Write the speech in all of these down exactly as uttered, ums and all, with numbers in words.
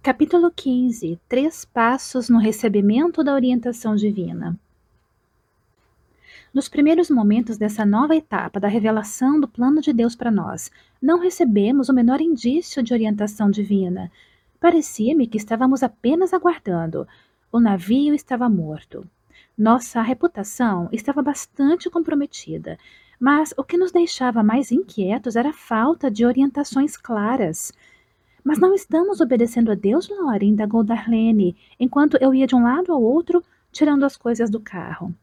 Capítulo quinze. Três passos no recebimento da orientação divina. Nos primeiros momentos dessa nova etapa da revelação do plano de Deus para nós, não recebemos o menor indício de orientação divina. Parecia-me que estávamos apenas aguardando. O navio estava morto. Nossa reputação estava bastante comprometida, mas o que nos deixava mais inquietos era a falta de orientações claras. Mas não estamos obedecendo a Deus, Lore, indagou Darlene, enquanto eu ia de um lado ao outro, tirando as coisas do carro.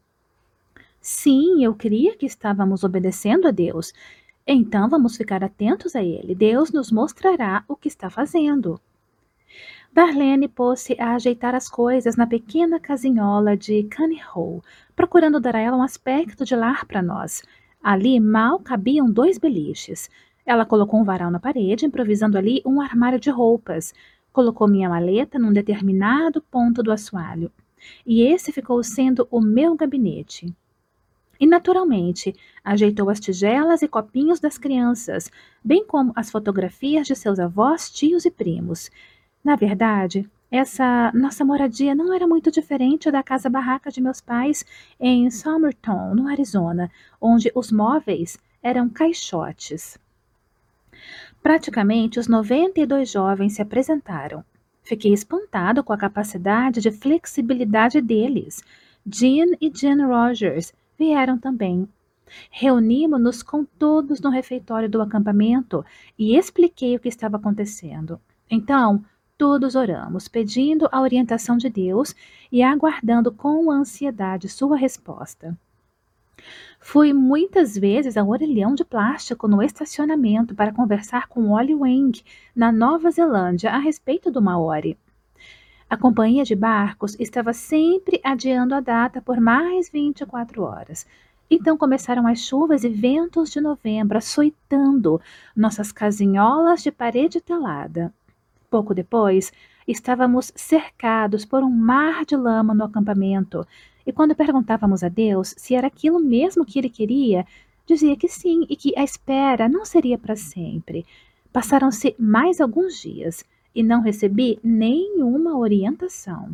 Sim, eu creia que estávamos obedecendo a Deus. Então vamos ficar atentos a Ele. Deus nos mostrará o que está fazendo. Darlene pôs-se a ajeitar as coisas na pequena casinhola de Cunny Hall, procurando dar a ela um aspecto de lar para nós. Ali mal cabiam dois beliches. Ela colocou um varal na parede, improvisando ali um armário de roupas. Colocou minha maleta num determinado ponto do assoalho. E esse ficou sendo o meu gabinete. E, naturalmente, ajeitou as tigelas e copinhos das crianças, bem como as fotografias de seus avós, tios e primos. Na verdade, essa nossa moradia não era muito diferente da casa-barraca de meus pais em Summerton, no Arizona, onde os móveis eram caixotes. Praticamente os noventa e dois jovens se apresentaram. Fiquei espantado com a capacidade de flexibilidade deles. Jean e Jean Rogers vieram também. Reunimos-nos com todos no refeitório do acampamento e expliquei o que estava acontecendo. Então, todos oramos, pedindo a orientação de Deus e aguardando com ansiedade sua resposta. Fui muitas vezes ao orelhão de plástico no estacionamento para conversar com Ollie Wang, na Nova Zelândia, a respeito do Maori. A companhia de barcos estava sempre adiando a data por mais vinte e quatro horas. Então começaram as chuvas e ventos de novembro, açoitando nossas casinholas de parede telada. Pouco depois, estávamos cercados por um mar de lama no acampamento, e quando perguntávamos a Deus se era aquilo mesmo que ele queria, dizia que sim e que a espera não seria para sempre. Passaram-se mais alguns dias e não recebi nenhuma orientação.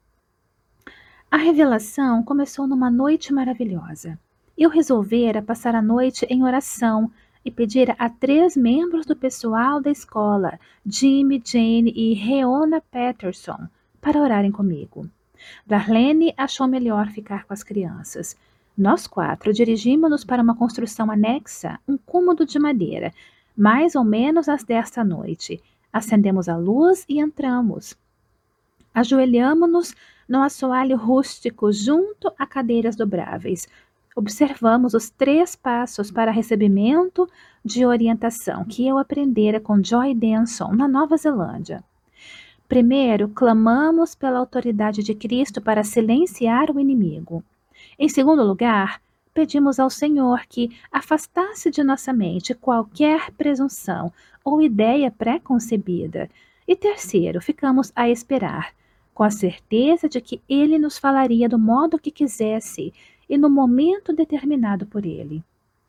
A revelação começou numa noite maravilhosa. Eu resolvera passar a noite em oração e pedira a três membros do pessoal da escola, Jimmy, Jane e Reona Patterson, para orarem comigo. Darlene achou melhor ficar com as crianças. Nós quatro dirigimos-nos para uma construção anexa, um cômodo de madeira, mais ou menos às dez da noite. Acendemos a luz e entramos. Ajoelhamo-nos no assoalho rústico junto a cadeiras dobráveis. Observamos os três passos para recebimento de orientação que eu aprendera com Joy Denson, na Nova Zelândia. Primeiro, clamamos pela autoridade de Cristo para silenciar o inimigo. Em segundo lugar, pedimos ao Senhor que afastasse de nossa mente qualquer presunção ou ideia pré-concebida. E terceiro, ficamos a esperar, com a certeza de que Ele nos falaria do modo que quisesse e no momento determinado por Ele.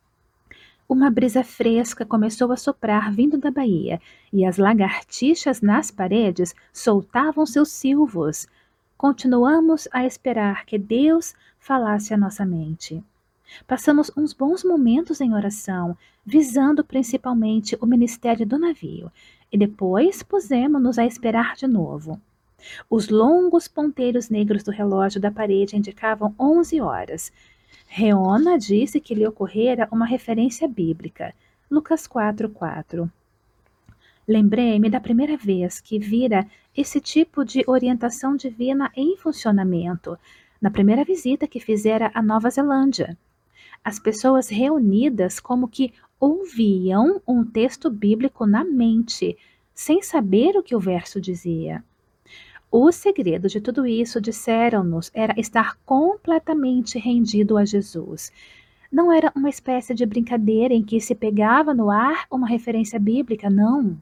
Uma brisa fresca começou a soprar vindo da baía, e as lagartixas nas paredes soltavam seus silvos. Continuamos a esperar que Deus falasse à nossa mente. Passamos uns bons momentos em oração, visando principalmente o ministério do navio, e depois pusemos-nos a esperar de novo. Os longos ponteiros negros do relógio da parede indicavam onze horas. Reona disse que lhe ocorrera uma referência bíblica, Lucas quatro, quatro. Lembrei-me da primeira vez que vira esse tipo de orientação divina em funcionamento, na primeira visita que fizera à Nova Zelândia. As pessoas reunidas como que ouviam um texto bíblico na mente, sem saber o que o verso dizia. O segredo de tudo isso, disseram-nos, era estar completamente rendido a Jesus. Não era uma espécie de brincadeira em que se pegava no ar uma referência bíblica, não.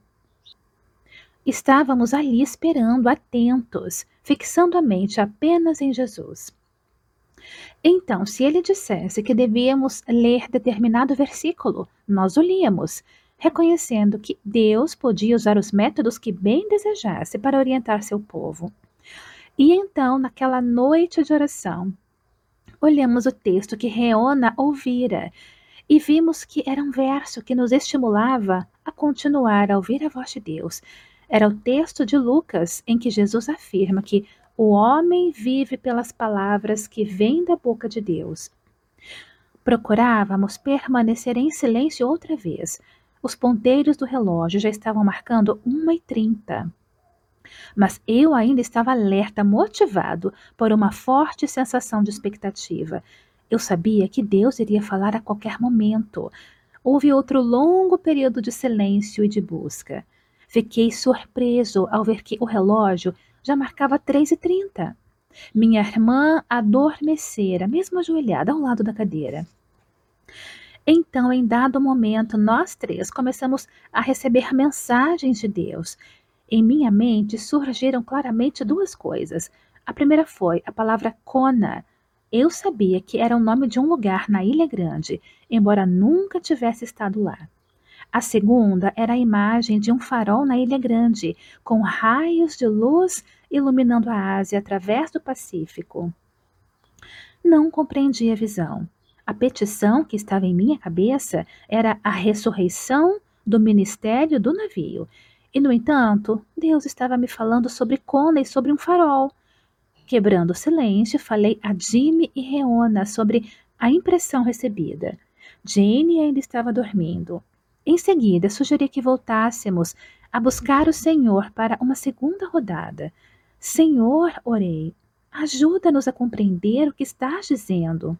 Estávamos ali esperando, atentos, fixando a mente apenas em Jesus. Então, se ele dissesse que devíamos ler determinado versículo, nós o líamos. reconhecendo que Deus podia usar os métodos que bem desejasse para orientar seu povo. E então, naquela noite de oração, olhamos o texto que Reona ouvira e vimos que era um verso que nos estimulava a continuar a ouvir a voz de Deus. Era o texto de Lucas, em que Jesus afirma que o homem vive pelas palavras que vêm da boca de Deus. Procurávamos permanecer em silêncio outra vez. Os ponteiros do relógio já estavam marcando uma e trinta. Mas eu ainda estava alerta, motivado por uma forte sensação de expectativa. Eu sabia que Deus iria falar a qualquer momento. Houve outro longo período de silêncio e de busca. Fiquei surpreso ao ver que o relógio já marcava três e trinta. Minha irmã adormecera, mesmo ajoelhada ao lado da cadeira. Então, em dado momento, nós três começamos a receber mensagens de Deus. Em minha mente surgiram claramente duas coisas. A primeira foi a palavra Kona. Eu sabia que era o nome de um lugar na Ilha Grande, embora nunca tivesse estado lá. A segunda era a imagem de um farol na Ilha Grande, com raios de luz iluminando a Ásia através do Pacífico. Não compreendi a visão. A petição que estava em minha cabeça era a ressurreição do ministério do navio. E, no entanto, Deus estava me falando sobre Kona e sobre um farol. Quebrando o silêncio, falei a Jimmy e Reona sobre a impressão recebida. Jane ainda estava dormindo. Em seguida, sugeri que voltássemos a buscar o Senhor para uma segunda rodada. Senhor, orei, ajuda-nos a compreender o que estás dizendo.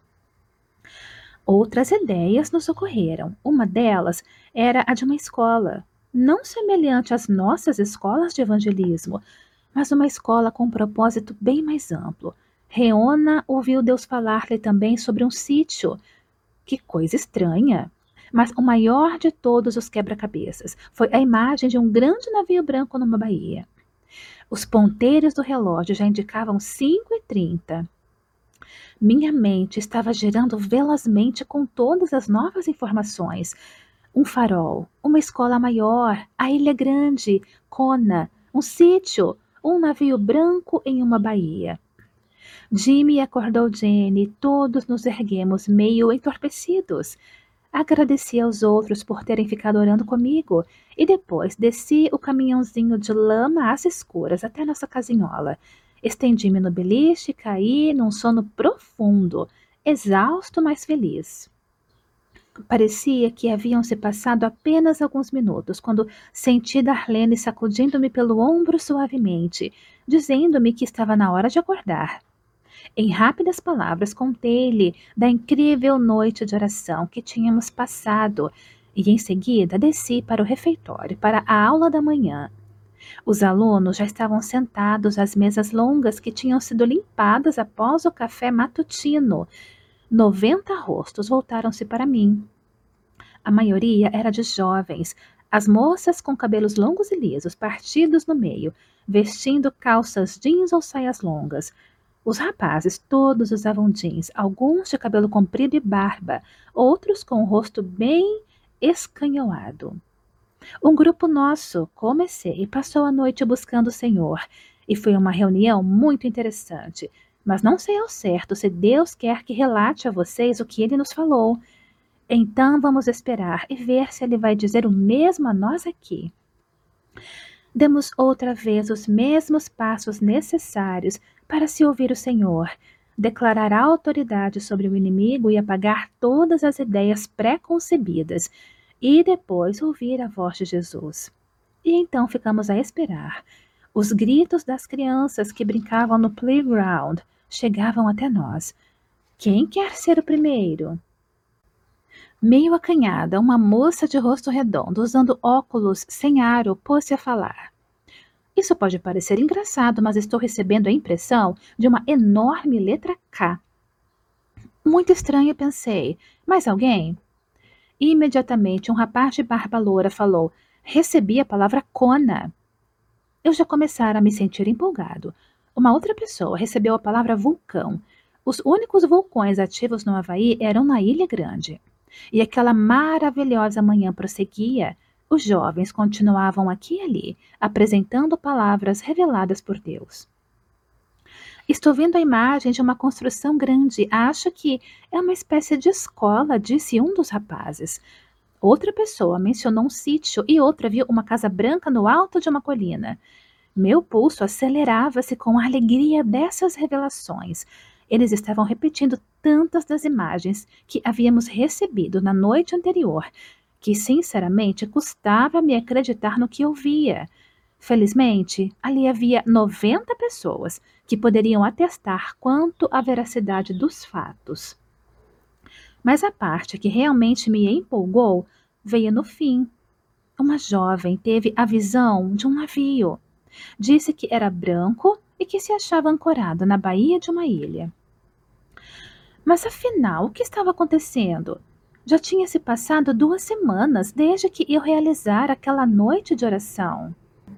Outras ideias nos ocorreram. Uma delas era a de uma escola, não semelhante às nossas escolas de evangelismo, mas uma escola com um propósito bem mais amplo. Reona ouviu Deus falar-lhe também sobre um sítio. Que coisa estranha! Mas o maior de todos os quebra-cabeças foi a imagem de um grande navio branco numa baía. Os ponteiros do relógio já indicavam cinco e trinta. Minha mente estava girando velozmente com todas as novas informações. Um farol, uma escola maior, a Ilha Grande, Kona, um sítio, um navio branco em uma baía. Jimmy acordou Jenny, todos nos erguemos meio entorpecidos. Agradeci aos outros por terem ficado orando comigo e depois desci o caminhãozinho de lama às escuras até nossa casinhola. Estendi-me no beliche e caí num sono profundo, exausto, mas feliz. Parecia que haviam se passado apenas alguns minutos, quando senti Darlene sacudindo-me pelo ombro suavemente, dizendo-me que estava na hora de acordar. Em rápidas palavras, contei-lhe da incrível noite de oração que tínhamos passado e, em seguida, desci para o refeitório, para a aula da manhã. Os alunos já estavam sentados às mesas longas que tinham sido limpadas após o café matutino. Noventa rostos voltaram-se para mim. A maioria era de jovens, as moças com cabelos longos e lisos, partidos no meio, vestindo calças jeans ou saias longas. Os rapazes todos usavam jeans, alguns de cabelo comprido e barba, outros com o rosto bem escanhoado. Um grupo nosso, comecei, passou a noite buscando o Senhor, e foi uma reunião muito interessante, mas não sei ao certo se Deus quer que relate a vocês o que Ele nos falou. Então vamos esperar e ver se Ele vai dizer o mesmo a nós aqui. Demos outra vez os mesmos passos necessários para se ouvir o Senhor, declarar a autoridade sobre o inimigo e apagar todas as ideias pré-concebidas, e depois ouvir a voz de Jesus. E então ficamos a esperar. Os gritos das crianças que brincavam no playground chegavam até nós. Quem quer ser o primeiro? Meio acanhada, uma moça de rosto redondo, usando óculos sem aro, pôs-se a falar. Isso pode parecer engraçado, mas estou recebendo a impressão de uma enorme letra K. Muito estranho, pensei. Mais alguém? Imediatamente, um rapaz de barba loura falou: recebi a palavra Kona. Eu já começara a me sentir empolgado. Uma outra pessoa recebeu a palavra vulcão. Os únicos vulcões ativos no Havaí eram na Ilha Grande. E aquela maravilhosa manhã prosseguia. Os jovens continuavam aqui e ali, apresentando palavras reveladas por Deus. Estou vendo a imagem de uma construção grande. Acho que é uma espécie de escola, disse um dos rapazes. Outra pessoa mencionou um sítio e outra viu uma casa branca no alto de uma colina. Meu pulso acelerava-se com a alegria dessas revelações. Eles estavam repetindo tantas das imagens que havíamos recebido na noite anterior, que sinceramente custava-me acreditar no que eu via. Felizmente, ali havia noventa pessoas que poderiam atestar quanto à veracidade dos fatos. Mas a parte que realmente me empolgou veio no fim. Uma jovem teve a visão de um navio. Disse que era branco e que se achava ancorado na baía de uma ilha. Mas afinal, o que estava acontecendo? Já tinha se passado duas semanas desde que eu realizara aquela noite de oração.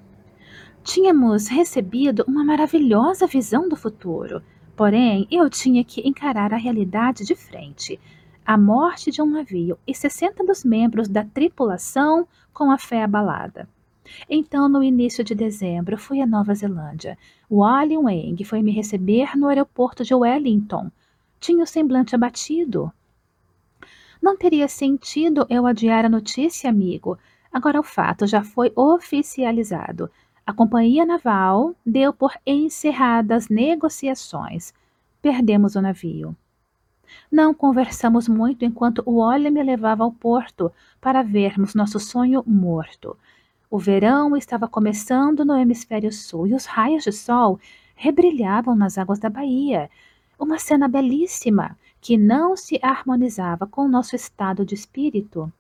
Tínhamos recebido uma maravilhosa visão do futuro, porém eu tinha que encarar a realidade de frente. A morte de um navio e sessenta dos membros da tripulação com a fé abalada. Então, no início de dezembro, fui à Nova Zelândia. Wally Wang foi me receber no aeroporto de Wellington. Tinha o semblante abatido. Não teria sentido eu adiar a notícia, amigo. Agora o fato já foi oficializado. A companhia naval deu por encerradas negociações. Perdemos o navio. Não conversamos muito enquanto o Wally me levava ao porto para vermos nosso sonho morto. O verão estava começando no hemisfério sul e os raios de sol rebrilhavam nas águas da baía. Uma cena belíssima que não se harmonizava com o nosso estado de espírito.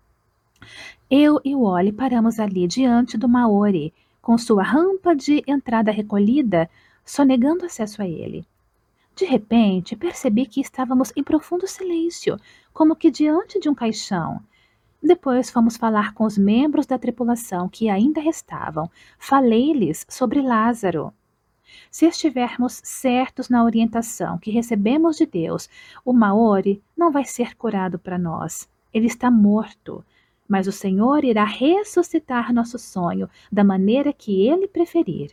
Eu e Wally paramos ali diante do Maori, com sua rampa de entrada recolhida, sonegando acesso a ele. De repente, percebi que estávamos em profundo silêncio, como que diante de um caixão. Depois fomos falar com os membros da tripulação que ainda restavam. Falei-lhes sobre Lázaro. Se estivermos certos na orientação que recebemos de Deus, o Maori não vai ser curado para nós. Ele está morto. Mas o Senhor irá ressuscitar nosso sonho da maneira que Ele preferir.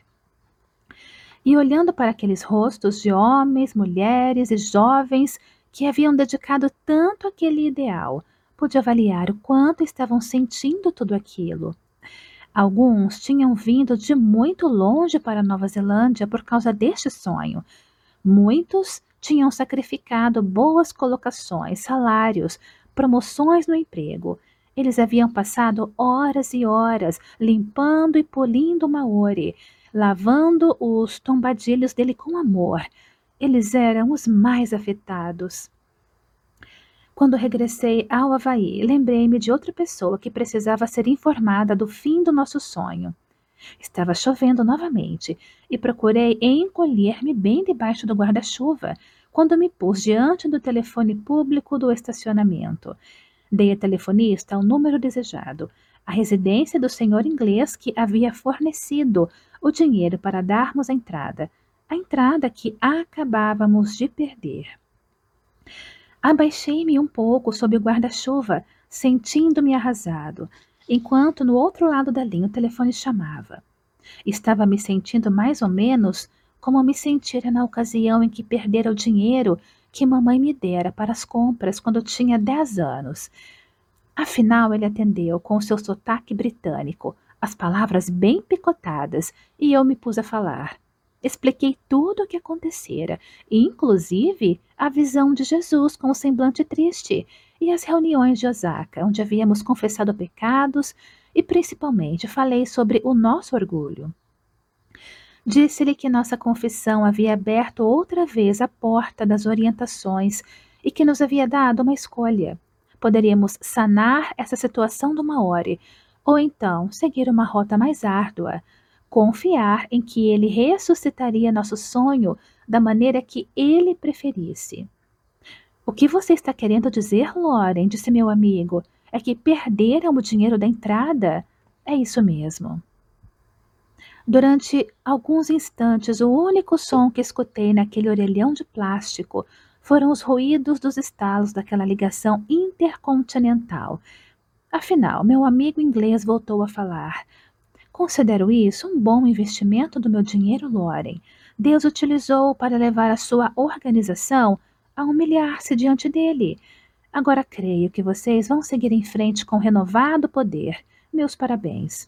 E olhando para aqueles rostos de homens, mulheres e jovens que haviam dedicado tanto àquele ideal, pude avaliar o quanto estavam sentindo tudo aquilo. Alguns tinham vindo de muito longe para a Nova Zelândia por causa deste sonho. Muitos tinham sacrificado boas colocações, salários, promoções no emprego. Eles haviam passado horas e horas limpando e polindo o Maori, lavando os tombadilhos dele com amor. Eles eram os mais afetados. Quando regressei ao Havaí, lembrei-me de outra pessoa que precisava ser informada do fim do nosso sonho. Estava chovendo novamente e procurei encolher-me bem debaixo do guarda-chuva quando me pus diante do telefone público do estacionamento. Dei à telefonista o número desejado, a residência do senhor inglês que havia fornecido o dinheiro para darmos a entrada, a entrada que acabávamos de perder. Abaixei-me um pouco sob o guarda-chuva, sentindo-me arrasado, enquanto no outro lado da linha o telefone chamava. Estava me sentindo mais ou menos como me sentira na ocasião em que perdera o dinheiro que mamãe me dera para as compras quando eu tinha dez anos. Afinal, ele atendeu com o seu sotaque britânico, as palavras bem picotadas, e eu me pus a falar. Expliquei tudo o que acontecera, inclusive a visão de Jesus com o semblante triste e as reuniões de Osaka, onde havíamos confessado pecados, e principalmente falei sobre o nosso orgulho. Disse-lhe que nossa confissão havia aberto outra vez a porta das orientações e que nos havia dado uma escolha. Poderíamos sanar essa situação do Maori, ou então seguir uma rota mais árdua, confiar em que ele ressuscitaria nosso sonho da maneira que ele preferisse. O que você está querendo dizer, Lauren? Disse meu amigo. É que perderam o dinheiro da entrada? É isso mesmo. Durante alguns instantes, o único som que escutei naquele orelhão de plástico foram os ruídos dos estalos daquela ligação intercontinental. Afinal, meu amigo inglês voltou a falar. Considero isso um bom investimento do meu dinheiro, Loren. Deus utilizou para levar a sua organização a humilhar-se diante dele. Agora creio que vocês vão seguir em frente com renovado poder. Meus parabéns.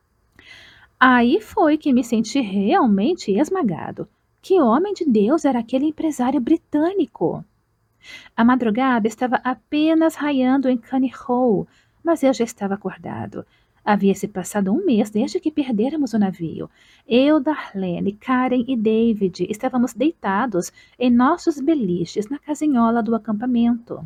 Aí foi que me senti realmente esmagado. Que homem de Deus era aquele empresário britânico? A madrugada estava apenas raiando em Cunny Hall, mas eu já estava acordado. Havia se passado um mês desde que perdêramos o navio. Eu, Darlene, Karen e David estávamos deitados em nossos beliches na casinhola do acampamento.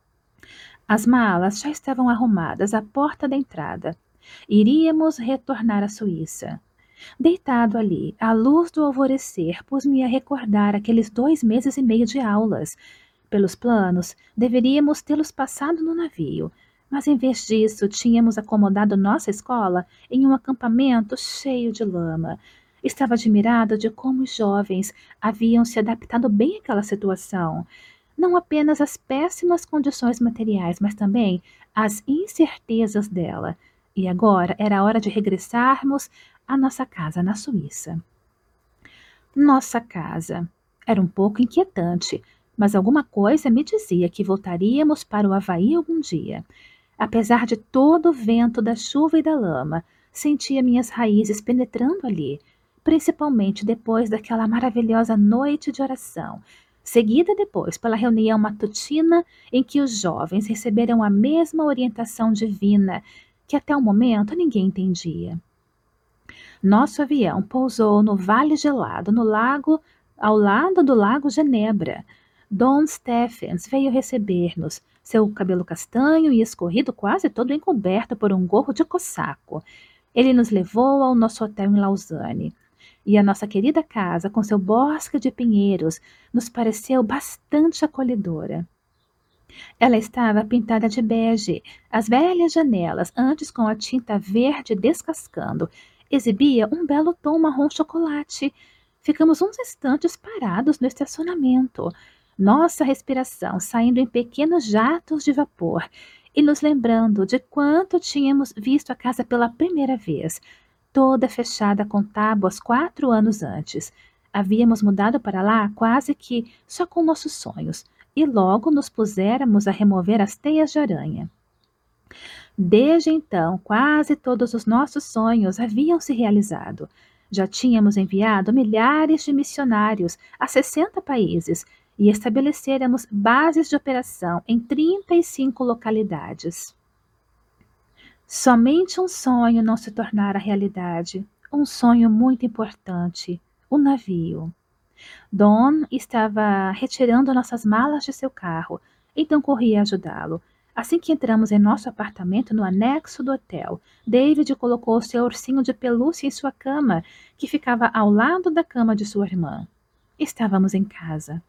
As malas já estavam arrumadas à porta da entrada. Iríamos retornar à Suíça. Deitado ali, à luz do alvorecer, pus-me a recordar aqueles dois meses e meio de aulas. Pelos planos, deveríamos tê-los passado no navio, mas em vez disso, tínhamos acomodado nossa escola em um acampamento cheio de lama. Estava admirado de como os jovens haviam se adaptado bem àquela situação. Não apenas as péssimas condições materiais, mas também as incertezas dela. E agora era hora de regressarmos à nossa casa na Suíça. Nossa casa. Era um pouco inquietante, mas alguma coisa me dizia que voltaríamos para o Havaí algum dia. Apesar de todo o vento da chuva e da lama, sentia minhas raízes penetrando ali, principalmente depois daquela maravilhosa noite de oração, seguida depois pela reunião matutina em que os jovens receberam a mesma orientação divina que até o momento ninguém entendia. Nosso avião pousou no Vale Gelado, no lago, ao lado do Lago Genebra. Don Stephens veio receber-nos, seu cabelo castanho e escorrido quase todo encoberto por um gorro de cossaco. Ele nos levou ao nosso hotel em Lausanne. E a nossa querida casa, com seu bosque de pinheiros, nos pareceu bastante acolhedora. Ela estava pintada de bege, as velhas janelas, antes com a tinta verde descascando, exibia um belo tom marrom chocolate. Ficamos uns instantes parados no estacionamento, nossa respiração saindo em pequenos jatos de vapor e nos lembrando de quanto tínhamos visto a casa pela primeira vez, toda fechada com tábuas quatro anos antes. Havíamos mudado para lá quase que só com nossos sonhos, e logo nos puséramos a remover as teias de aranha. Desde então, quase todos os nossos sonhos haviam se realizado. Já tínhamos enviado milhares de missionários a sessenta países e estabelecéramos bases de operação em trinta e cinco localidades. Somente um sonho não se tornara realidade, um sonho muito importante, o navio. Don estava retirando nossas malas de seu carro, então corri a ajudá-lo. Assim que entramos em nosso apartamento no anexo do hotel, David colocou seu ursinho de pelúcia em sua cama, que ficava ao lado da cama de sua irmã. Estávamos em casa.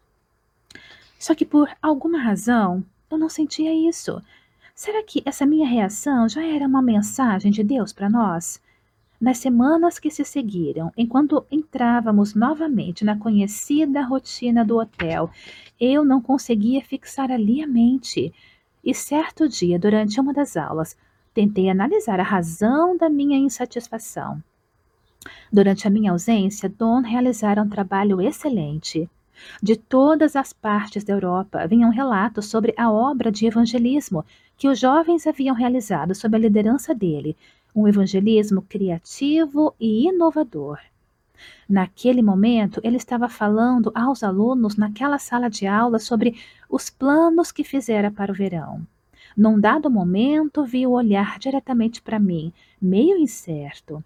Só que por alguma razão, eu não sentia isso. Será que essa minha reação já era uma mensagem de Deus para nós? Nas semanas que se seguiram, enquanto entrávamos novamente na conhecida rotina do hotel, eu não conseguia fixar ali a mente. E certo dia, durante uma das aulas, tentei analisar a razão da minha insatisfação. Durante a minha ausência, Don realizara um trabalho excelente. De todas as partes da Europa vinham relatos sobre a obra de evangelismo que os jovens haviam realizado sob a liderança dele, um evangelismo criativo e inovador. Naquele momento, ele estava falando aos alunos naquela sala de aula sobre os planos que fizera para o verão. Num dado momento, vi-o olhar diretamente para mim, meio incerto.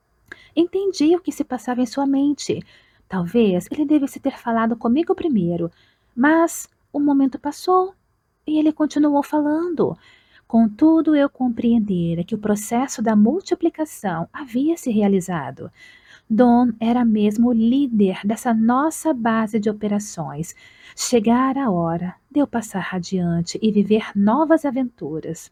Entendi o que se passava em sua mente. Talvez ele devesse ter falado comigo primeiro, mas o momento passou e ele continuou falando. Contudo, eu compreendera que o processo da multiplicação havia se realizado. Don era mesmo o líder dessa nossa base de operações. Chegara a hora de eu passar adiante e viver novas aventuras.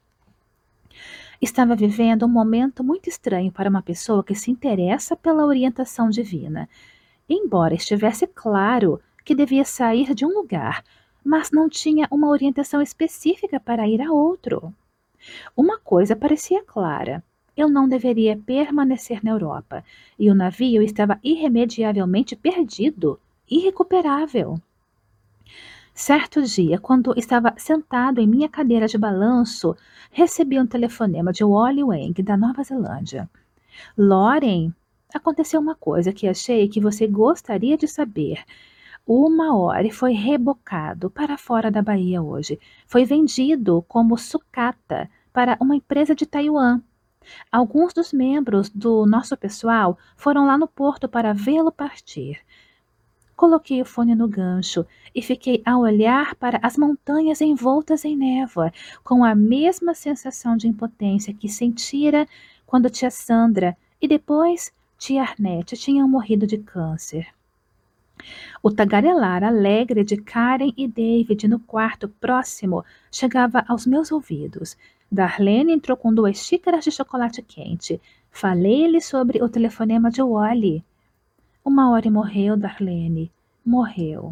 Estava vivendo um momento muito estranho para uma pessoa que se interessa pela orientação divina. Embora estivesse claro que devia sair de um lugar, mas não tinha uma orientação específica para ir a outro. Uma coisa parecia clara. Eu não deveria permanecer na Europa, e o navio estava irremediavelmente perdido, irrecuperável. Certo dia, quando estava sentado em minha cadeira de balanço, recebi um telefonema de Wally Wang, da Nova Zelândia. Lauren, aconteceu uma coisa que achei que você gostaria de saber. O Maori foi rebocado para fora da Bahia hoje. Foi vendido como sucata para uma empresa de Taiwan. Alguns dos membros do nosso pessoal foram lá no porto para vê-lo partir. Coloquei o fone no gancho e fiquei a olhar para as montanhas envoltas em névoa, com a mesma sensação de impotência que sentira quando tia Sandra e depois tia Arnete tinham morrido de câncer. O tagarelar alegre de Karen e David no quarto próximo chegava aos meus ouvidos. Darlene entrou com duas xícaras de chocolate quente. Falei-lhe sobre o telefonema de Wally. O Maori morreu, Darlene. Morreu.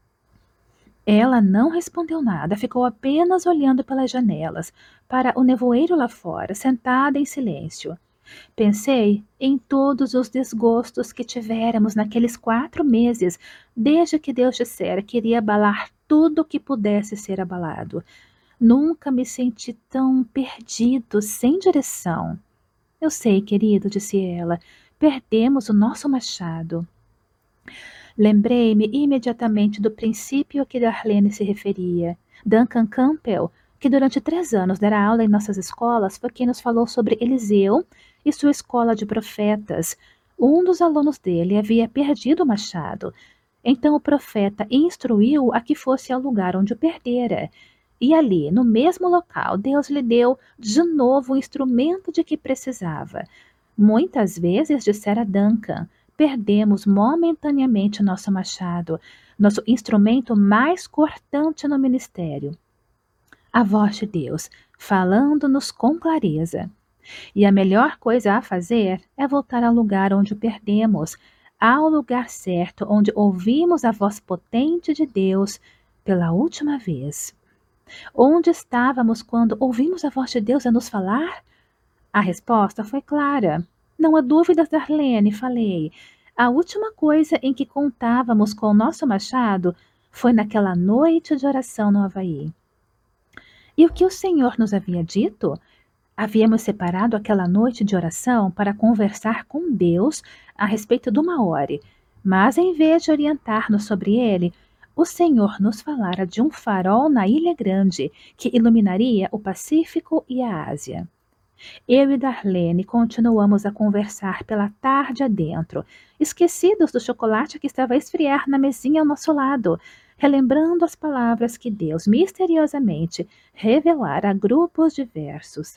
Ela não respondeu nada, ficou apenas olhando pelas janelas, para o nevoeiro lá fora, sentada em silêncio. Pensei em todos os desgostos que tivéramos naqueles quatro meses, desde que Deus dissera que iria abalar tudo que pudesse ser abalado. Nunca me senti tão perdido, sem direção. Eu sei, querido, disse ela, perdemos o nosso machado. Lembrei-me imediatamente do princípio a que Darlene se referia. Duncan Campbell, que durante três anos dera aula em nossas escolas, foi quem nos falou sobre Eliseu e sua escola de profetas. Um dos alunos dele havia perdido o machado. Então o profeta instruiu a que fosse ao lugar onde o perdera. E ali, no mesmo local, Deus lhe deu de novo o instrumento de que precisava. Muitas vezes, dissera Duncan, perdemos momentaneamente nosso machado, nosso instrumento mais cortante no ministério. A voz de Deus, falando-nos com clareza. E a melhor coisa a fazer é voltar ao lugar onde o perdemos, ao lugar certo onde ouvimos a voz potente de Deus pela última vez. Onde estávamos quando ouvimos a voz de Deus a nos falar? A resposta foi clara. Não há dúvidas, Darlene, falei. A última coisa em que contávamos com o nosso machado foi naquela noite de oração no Havaí. E o que o Senhor nos havia dito? Havíamos separado aquela noite de oração para conversar com Deus a respeito do Maori, mas em vez de orientar-nos sobre ele, o Senhor nos falara de um farol na Ilha Grande que iluminaria o Pacífico e a Ásia. Eu e Darlene continuamos a conversar pela tarde adentro, esquecidos do chocolate que estava a esfriar na mesinha ao nosso lado, relembrando as palavras que Deus misteriosamente revelara a grupos diversos.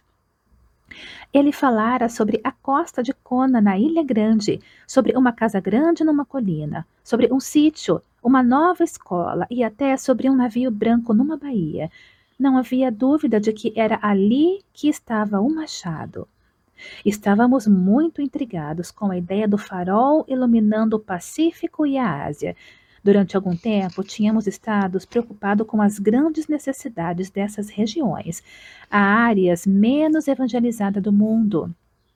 Ele falara sobre a costa de Kona, na Ilha Grande, sobre uma casa grande numa colina, sobre um sítio, uma nova escola e até sobre um navio branco numa baía. Não havia dúvida de que era ali que estava o machado. Estávamos muito intrigados com a ideia do farol iluminando o Pacífico e a Ásia. Durante algum tempo, tínhamos estado preocupados com as grandes necessidades dessas regiões, as áreas menos evangelizadas do mundo.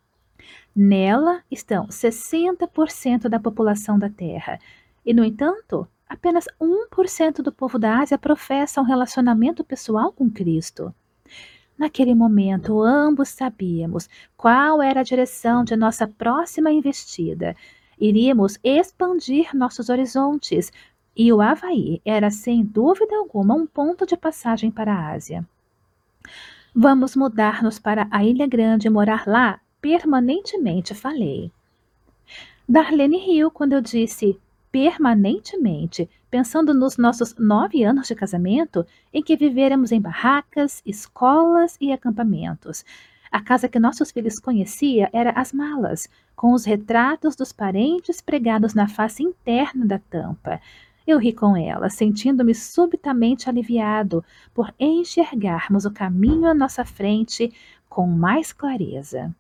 Nela estão sessenta por cento da população da Terra. E, no entanto, apenas um por cento do povo da Ásia professa um relacionamento pessoal com Cristo. Naquele momento, ambos sabíamos qual era a direção de nossa próxima investida. Iríamos expandir nossos horizontes, e o Havaí era, sem dúvida alguma, um ponto de passagem para a Ásia. Vamos mudar-nos para a Ilha Grande e morar lá permanentemente, falei. Darlene riu quando eu disse permanentemente, pensando nos nossos nove anos de casamento, em que viveremos em barracas, escolas e acampamentos. A casa que nossos filhos conheciam era As Malas, com os retratos dos parentes pregados na face interna da tampa. Eu ri com ela, sentindo-me subitamente aliviado por enxergarmos o caminho à nossa frente com mais clareza.